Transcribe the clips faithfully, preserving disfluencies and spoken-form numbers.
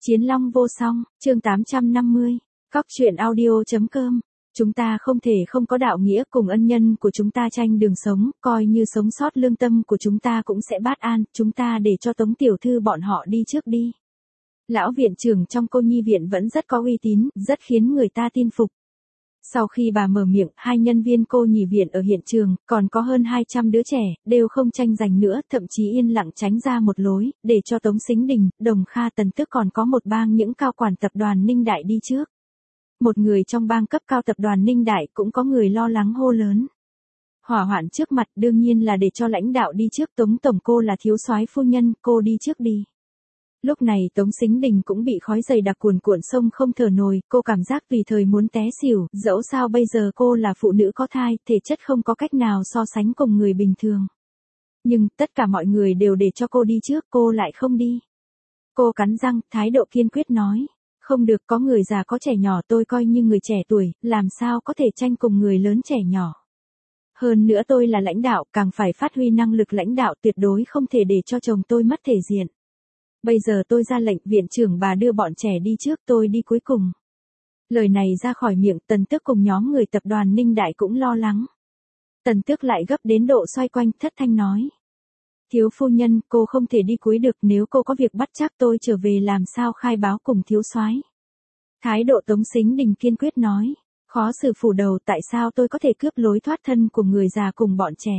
Chiến Long vô song, chương tám trăm năm mươi, Cóc truyện audio.com. Chúng ta không thể không có đạo nghĩa cùng ân nhân của chúng ta tranh đường sống, coi như sống sót lương tâm của chúng ta cũng sẽ bát an, chúng ta để cho Tống tiểu thư bọn họ đi trước đi. Lão viện trưởng trong cô nhi viện vẫn rất có uy tín, rất khiến người ta tin phục. Sau khi bà mở miệng, hai nhân viên cô nhi viện ở hiện trường, còn có hơn hai trăm đứa trẻ, đều không tranh giành nữa, thậm chí yên lặng tránh ra một lối, để cho Tống Sính Đình, Đồng Kha Tần Tước còn có một bang những cao quản tập đoàn Ninh Đại đi trước. Một người trong bang cấp cao tập đoàn Ninh Đại cũng có người lo lắng hô lớn. Hỏa hoạn trước mặt đương nhiên là để cho lãnh đạo đi trước, Tống tổng cô là thiếu soái phu nhân, cô đi trước đi. Lúc này Tống Sính Đình cũng bị khói dày đặc cuồn cuộn sông không thở nổi, cô cảm giác tùy thời muốn té xỉu, dẫu sao bây giờ cô là phụ nữ có thai, thể chất không có cách nào so sánh cùng người bình thường. Nhưng, tất cả mọi người đều để cho cô đi trước, cô lại không đi. Cô cắn răng, thái độ kiên quyết nói, không được, có người già có trẻ nhỏ, tôi coi như người trẻ tuổi, làm sao có thể tranh cùng người lớn trẻ nhỏ. Hơn nữa tôi là lãnh đạo, càng phải phát huy năng lực lãnh đạo, tuyệt đối không thể để cho chồng tôi mất thể diện. Bây giờ tôi ra lệnh, viện trưởng bà đưa bọn trẻ đi trước, tôi đi cuối cùng. Lời này ra khỏi miệng, Tần Tước cùng nhóm người tập đoàn Ninh Đại cũng lo lắng. Tần Tước lại gấp đến độ xoay quanh, thất thanh nói. Thiếu phu nhân, cô không thể đi cuối được, nếu cô có việc bắt chắc tôi trở về làm sao khai báo cùng thiếu soái. Thái độ Tống Sính Đình kiên quyết nói. Khó xử phủ đầu, tại sao tôi có thể cướp lối thoát thân của người già cùng bọn trẻ.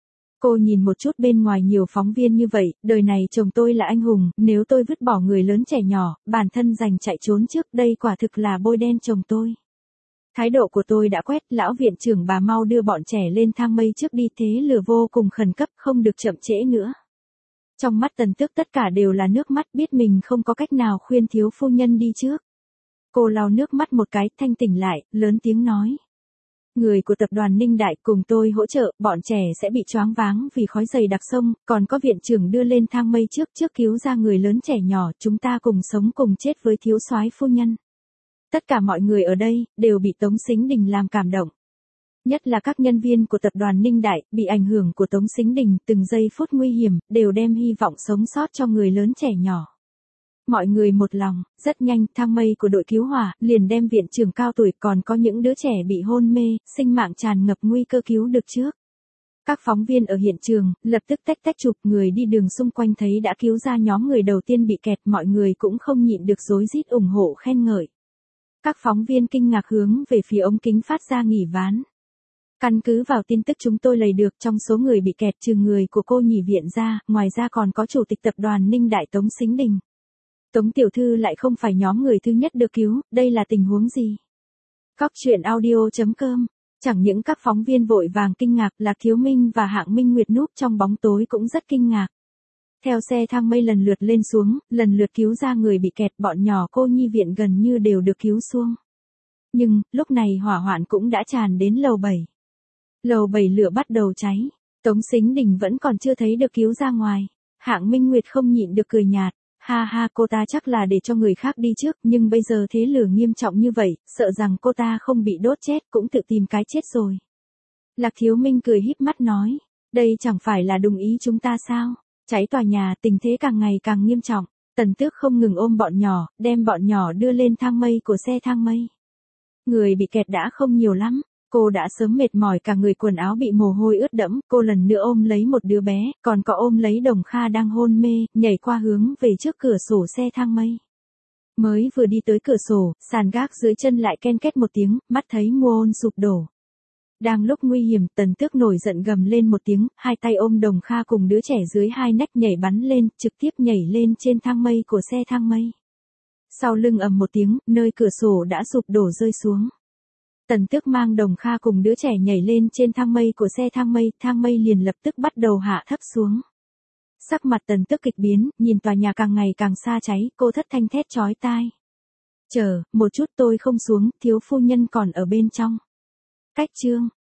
Cô nhìn một chút bên ngoài nhiều phóng viên như vậy, đời này chồng tôi là anh hùng, nếu tôi vứt bỏ người lớn trẻ nhỏ, bản thân giành chạy trốn trước, đây quả thực là bôi đen chồng tôi. Thái độ của tôi đã quét, lão viện trưởng bà mau đưa bọn trẻ lên thang mây trước đi, thế lửa vô cùng khẩn cấp, không được chậm trễ nữa. Trong mắt Tần Tước tất cả đều là nước mắt, biết mình không có cách nào khuyên thiếu phu nhân đi trước. Cô lau nước mắt một cái, thanh tỉnh lại, lớn tiếng nói. Người của tập đoàn Ninh Đại cùng tôi hỗ trợ, bọn trẻ sẽ bị choáng váng vì khói dày đặc sông, còn có viện trưởng đưa lên thang mây trước trước cứu ra người lớn trẻ nhỏ, chúng ta cùng sống cùng chết với thiếu soái phu nhân. Tất cả mọi người ở đây, đều bị Tống Sính Đình làm cảm động. Nhất là các nhân viên của tập đoàn Ninh Đại, bị ảnh hưởng của Tống Sính Đình, từng giây phút nguy hiểm, đều đem hy vọng sống sót cho người lớn trẻ nhỏ. Mọi người một lòng, rất nhanh, thang mây của đội cứu hỏa, liền đem viện trưởng cao tuổi còn có những đứa trẻ bị hôn mê, sinh mạng tràn ngập nguy cơ cứu được trước. Các phóng viên ở hiện trường, lập tức tách tách chụp, người đi đường xung quanh thấy đã cứu ra nhóm người đầu tiên bị kẹt, mọi người cũng không nhịn được rối rít ủng hộ khen ngợi. Các phóng viên kinh ngạc hướng về phía ống kính phát ra nghỉ ván. Căn cứ vào tin tức chúng tôi lấy được, trong số người bị kẹt trừ người của cô nhỉ viện ra, ngoài ra còn có chủ tịch tập đoàn Ninh Đại Tống Sính Đình. Tống tiểu thư lại không phải nhóm người thứ nhất được cứu, đây là tình huống gì? Cóc truyện audio.com. Chẳng những các phóng viên vội vàng kinh ngạc, Lạc Thiếu Minh và Hạng Minh Nguyệt núp trong bóng tối cũng rất kinh ngạc. Theo xe thang mây lần lượt lên xuống, lần lượt cứu ra người bị kẹt, bọn nhỏ cô nhi viện gần như đều được cứu xuống. Nhưng, lúc này hỏa hoạn cũng đã tràn đến lầu bảy. Lầu bảy lửa bắt đầu cháy. Tống Sính Đình vẫn còn chưa thấy được cứu ra ngoài. Hạng Minh Nguyệt không nhịn được cười nhạt. Ha ha, cô ta chắc là để cho người khác đi trước, nhưng bây giờ thế lửa nghiêm trọng như vậy, sợ rằng cô ta không bị đốt chết cũng tự tìm cái chết rồi. Lạc Thiếu Minh cười híp mắt nói, đây chẳng phải là đồng ý chúng ta sao? Cháy tòa nhà, tình thế càng ngày càng nghiêm trọng. Tần Tước không ngừng ôm bọn nhỏ, đem bọn nhỏ đưa lên thang mây của xe thang mây. Người bị kẹt đã không nhiều lắm. Cô đã sớm mệt mỏi, cả người quần áo bị mồ hôi ướt đẫm, cô lần nữa ôm lấy một đứa bé, còn có ôm lấy Đồng Kha đang hôn mê, nhảy qua hướng về trước cửa sổ xe thang mây. Mới vừa đi tới cửa sổ, sàn gác dưới chân lại ken két một tiếng, mắt thấy muôn sụp đổ. Đang lúc nguy hiểm, Tần Tước nổi giận gầm lên một tiếng, hai tay ôm Đồng Kha cùng đứa trẻ dưới hai nách nhảy bắn lên, trực tiếp nhảy lên trên thang mây của xe thang mây. Sau lưng ầm một tiếng, nơi cửa sổ đã sụp đổ rơi xuống. Tần Tước mang Đồng Kha cùng đứa trẻ nhảy lên trên thang mây của xe thang mây, thang mây liền lập tức bắt đầu hạ thấp xuống. Sắc mặt Tần Tước kịch biến, nhìn tòa nhà càng ngày càng xa cháy, cô thất thanh thét chói tai. Chờ, một chút tôi không xuống, thiếu phu nhân còn ở bên trong. Cách chương.